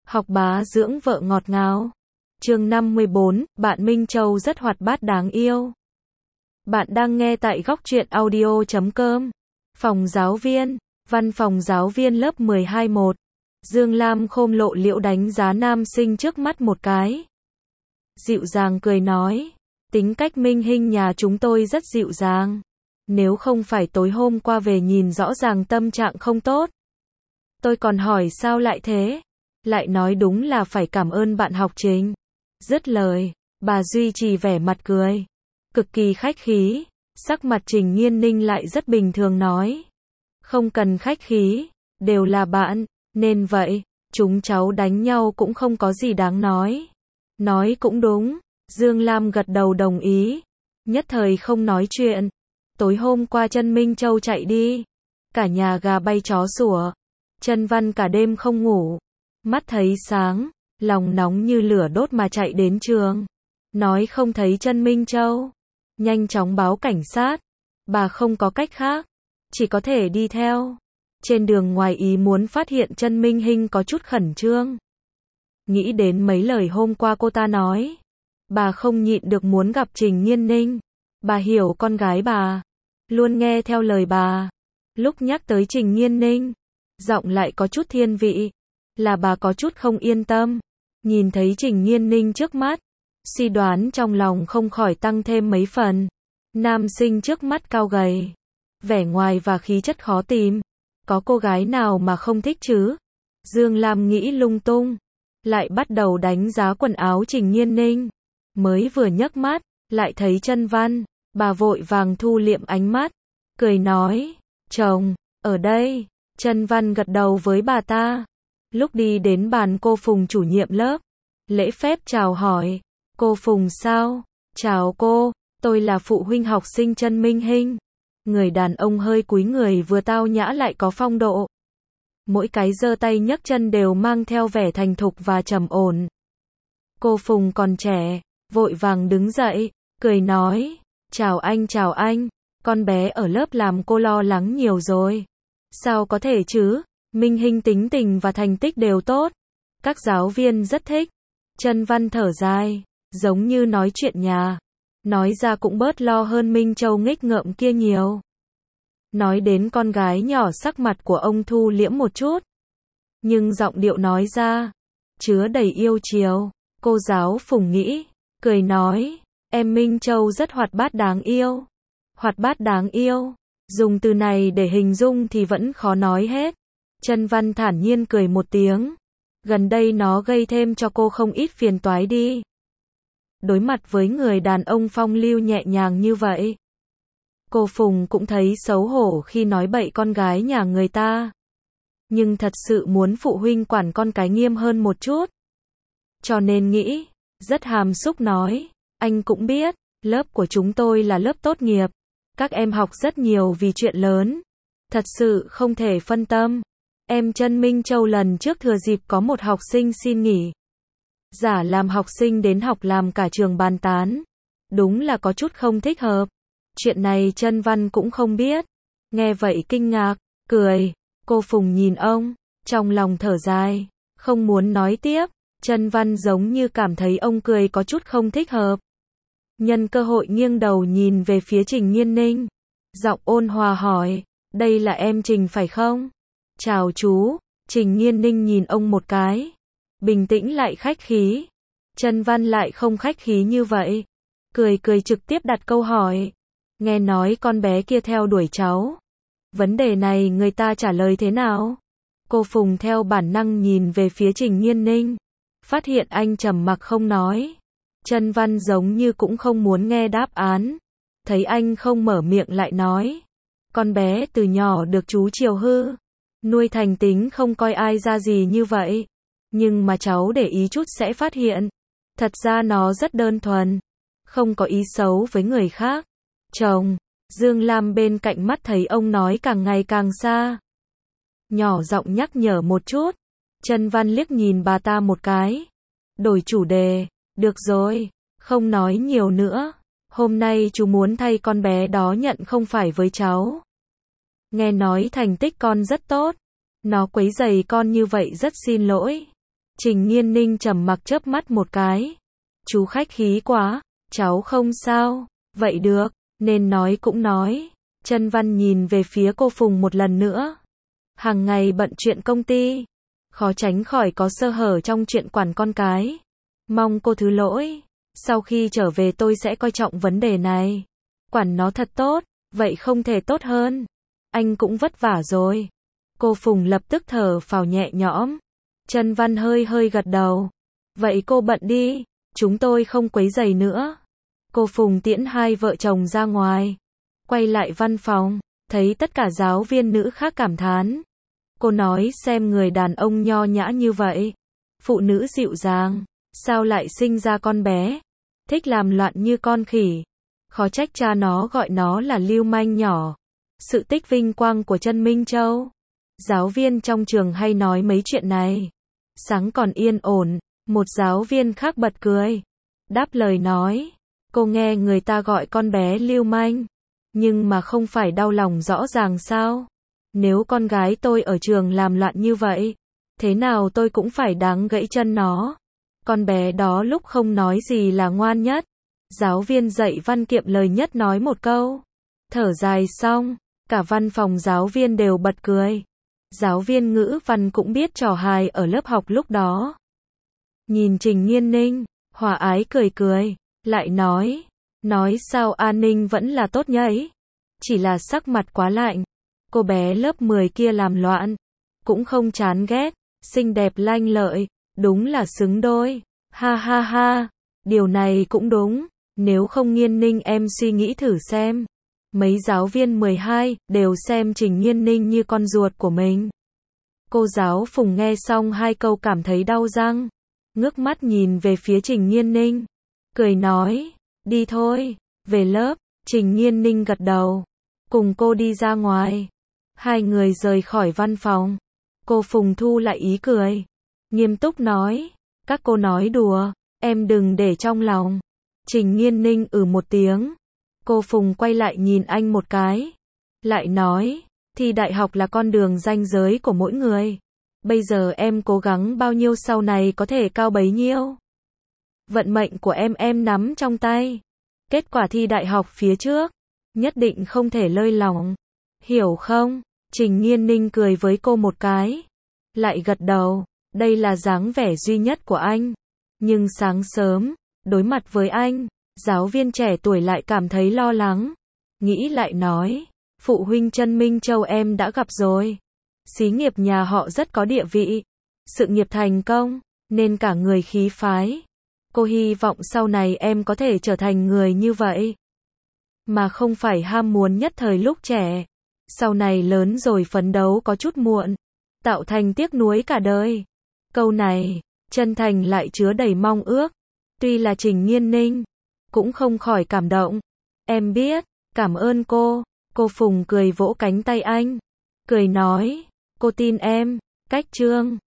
Học bá dưỡng vợ ngọt ngào. Chương 54, bạn Minh Châu rất hoạt bát đáng yêu. Bạn đang nghe tại Góc Truyện Audio.com. Phòng giáo viên, văn phòng giáo viên lớp 12-1. Dương Lam khom lộ liễu đánh giá nam sinh trước mắt một cái. Dịu dàng cười nói, tính cách Minh Hinh nhà chúng tôi rất dịu dàng. Nếu không phải tối hôm qua về nhìn rõ ràng tâm trạng không tốt. Tôi còn hỏi sao lại thế? Lại nói đúng là phải cảm ơn bạn học Trình. Dứt lời, bà duy trì vẻ mặt cười. Cực kỳ khách khí, sắc mặt Trình Nhiên Ninh lại rất bình thường nói. Không cần khách khí, đều là bạn, nên vậy, chúng cháu đánh nhau cũng không có gì đáng nói. Nói cũng đúng, Dương Lam gật đầu đồng ý. Nhất thời không nói chuyện. Tối hôm qua chân Minh Châu chạy đi. Cả nhà gà bay chó sủa. Chân Văn cả đêm không ngủ. Mắt thấy sáng, lòng nóng như lửa đốt mà chạy đến trường. Nói không thấy chân Minh Châu. Nhanh chóng báo cảnh sát. Bà không có cách khác. Chỉ có thể đi theo. Trên đường ngoài ý muốn phát hiện chân Minh Hinh có chút khẩn trương. Nghĩ đến mấy lời hôm qua cô ta nói. Bà không nhịn được muốn gặp Trình Nhiên Ninh. Bà hiểu con gái bà. Luôn nghe theo lời bà. Lúc nhắc tới Trình Nhiên Ninh, giọng lại có chút thiên vị. Là bà có chút không yên tâm. Nhìn thấy Trình Nhiên Ninh trước mắt, suy đoán trong lòng không khỏi tăng thêm mấy phần. Nam sinh trước mắt cao gầy, vẻ ngoài và khí chất khó tìm. Có cô gái nào mà không thích chứ? Dương Lam nghĩ lung tung, lại bắt đầu đánh giá quần áo Trình Nhiên Ninh. Mới vừa nhấc mắt, lại thấy Chân Văn, bà vội vàng thu liệm ánh mắt, cười nói, chồng, ở đây. Chân Văn gật đầu với bà ta. Lúc đi đến bàn cô Phùng chủ nhiệm lớp, lễ phép chào hỏi, cô Phùng sao? Chào cô, tôi là phụ huynh học sinh Chân Minh Hinh. Người đàn ông hơi cúi người vừa tao nhã lại có phong độ. Mỗi cái giơ tay nhấc chân đều mang theo vẻ thành thục và trầm ổn. Cô Phùng còn trẻ, vội vàng đứng dậy, cười nói, chào anh, con bé ở lớp làm cô lo lắng nhiều rồi. Sao có thể chứ? Minh Hinh tính tình và thành tích đều tốt. Các giáo viên rất thích. Chân Văn thở dài, giống như nói chuyện nhà. Nói ra cũng bớt lo hơn Minh Châu nghếch ngợm kia nhiều. Nói đến con gái nhỏ sắc mặt của ông thu liễm một chút. Nhưng giọng điệu nói ra, chứa đầy yêu chiều. Cô giáo Phùng nghĩ, cười nói, em Minh Châu rất hoạt bát đáng yêu. Hoạt bát đáng yêu. Dùng từ này để hình dung thì vẫn khó nói hết. Chân Văn thản nhiên cười một tiếng. Gần đây nó gây thêm cho cô không ít phiền toái đi. Đối mặt với người đàn ông phong lưu nhẹ nhàng như vậy. Cô Phùng cũng thấy xấu hổ khi nói bậy con gái nhà người ta. Nhưng thật sự muốn phụ huynh quản con cái nghiêm hơn một chút. Cho nên nghĩ, rất hàm xúc nói, anh cũng biết, lớp của chúng tôi là lớp tốt nghiệp. Các em học rất nhiều vì chuyện lớn. Thật sự không thể phân tâm. Em Chân Minh Châu lần trước thừa dịp có một học sinh xin nghỉ. Giả làm học sinh đến học làm cả trường bàn tán. Đúng là có chút không thích hợp. Chuyện này Chân Văn cũng không biết. Nghe vậy kinh ngạc, cười. Cô Phùng nhìn ông, trong lòng thở dài, không muốn nói tiếp. Chân Văn giống như cảm thấy ông cười có chút không thích hợp. Nhân cơ hội nghiêng đầu nhìn về phía Trình Nhiên Ninh. Giọng ôn hòa hỏi, đây là em Trình phải không? Chào chú. Trình Nhiên Ninh nhìn ông một cái. Bình tĩnh lại khách khí. Chân Văn lại không khách khí như vậy. Cười trực tiếp đặt câu hỏi. Nghe nói con bé kia theo đuổi cháu. Vấn đề này người ta trả lời thế nào? Cô Phùng theo bản năng nhìn về phía Trình Nhiên Ninh. Phát hiện anh trầm mặc không nói. Chân Văn giống như cũng không muốn nghe đáp án. Thấy anh không mở miệng lại nói. Con bé từ nhỏ được chú chiều hư. Nuôi thành tính không coi ai ra gì như vậy. Nhưng mà cháu để ý chút sẽ phát hiện. Thật ra nó rất đơn thuần. Không có ý xấu với người khác. Chồng, Dương Lam bên cạnh mắt thấy ông nói càng ngày càng xa. Nhỏ giọng nhắc nhở một chút. Chân Văn liếc nhìn bà ta một cái. Đổi chủ đề. Được rồi, không nói nhiều nữa. Hôm nay chú muốn thay con bé đó nhận không phải với cháu. Nghe nói thành tích con rất tốt. Nó quấy rầy con như vậy rất xin lỗi. Trình Nhiên Ninh trầm mặc chớp mắt một cái. Chú khách khí quá, cháu không sao. Vậy được, nên nói cũng nói. Chân Văn nhìn về phía cô Phùng một lần nữa. Hàng ngày bận chuyện công ty, khó tránh khỏi có sơ hở trong chuyện quản con cái. Mong cô thứ lỗi. Sau khi trở về tôi sẽ coi trọng vấn đề này. Quản nó thật tốt, vậy không thể tốt hơn. Anh cũng vất vả rồi. Cô Phùng lập tức thở phào nhẹ nhõm. Chân Văn hơi hơi gật đầu. Vậy cô bận đi, chúng tôi không quấy rầy nữa. Cô Phùng tiễn hai vợ chồng ra ngoài. Quay lại văn phòng, thấy tất cả giáo viên nữ khác cảm thán. Cô nói xem người đàn ông nho nhã như vậy, phụ nữ dịu dàng, sao lại sinh ra con bé, thích làm loạn như con khỉ. Khó trách cha nó gọi nó là lưu manh nhỏ. Sự tích vinh quang của Trân Minh Châu. Giáo viên trong trường hay nói mấy chuyện này. Sáng còn yên ổn, một giáo viên khác bật cười. Đáp lời nói, cô nghe người ta gọi con bé lưu manh, nhưng mà không phải đau lòng rõ ràng sao? Nếu con gái tôi ở trường làm loạn như vậy, thế nào tôi cũng phải đáng gãy chân nó. Con bé đó lúc không nói gì là ngoan nhất. Giáo viên dạy văn kiệm lời nhất nói một câu. Thở dài xong, cả văn phòng giáo viên đều bật cười. Giáo viên ngữ văn cũng biết trò hài ở lớp học lúc đó. Nhìn Trình Nhiên Ninh, hòa ái cười cười, lại nói sao an ninh vẫn là tốt nhảy. Chỉ là sắc mặt quá lạnh. Cô bé lớp 10 kia làm loạn, cũng không chán ghét, xinh đẹp lanh lợi, đúng là xứng đôi. Ha ha ha, điều này cũng đúng, nếu không Nhiên Ninh em suy nghĩ thử xem. Mấy giáo viên 12 đều xem Trình Nhiên Ninh như con ruột của mình. Cô giáo Phùng nghe xong hai câu cảm thấy đau răng, ngước mắt nhìn về phía Trình Nhiên Ninh, cười nói, đi thôi, về lớp. Trình Nhiên Ninh gật đầu, cùng cô đi ra ngoài. Hai người rời khỏi văn phòng. Cô Phùng thu lại ý cười, nghiêm túc nói, các cô nói đùa, em đừng để trong lòng. Trình Nhiên Ninh một tiếng. Cô Phùng quay lại nhìn anh một cái, lại nói, thi đại học là con đường ranh giới của mỗi người. Bây giờ em cố gắng bao nhiêu sau này có thể cao bấy nhiêu. Vận mệnh của em nắm trong tay. Kết quả thi đại học phía trước, nhất định không thể lơi lỏng. Hiểu không? Trình Nhiên Ninh cười với cô một cái, lại gật đầu. Đây là dáng vẻ duy nhất của anh. Nhưng sáng sớm, đối mặt với anh, giáo viên trẻ tuổi lại cảm thấy lo lắng. Nghĩ lại nói, phụ huynh Trân Minh Châu em đã gặp rồi. Xí nghiệp nhà họ rất có địa vị, sự nghiệp thành công, nên cả người khí phái. Cô hy vọng sau này em có thể trở thành người như vậy, mà không phải ham muốn nhất thời lúc trẻ. Sau này lớn rồi phấn đấu có chút muộn, tạo thành tiếc nuối cả đời. Câu này, chân thành lại chứa đầy mong ước. Tuy là Trình Nhiên Ninh, cũng không khỏi cảm động. Em biết, cảm ơn cô. Cô Phùng cười vỗ cánh tay anh, cười nói, cô tin em. Cách chương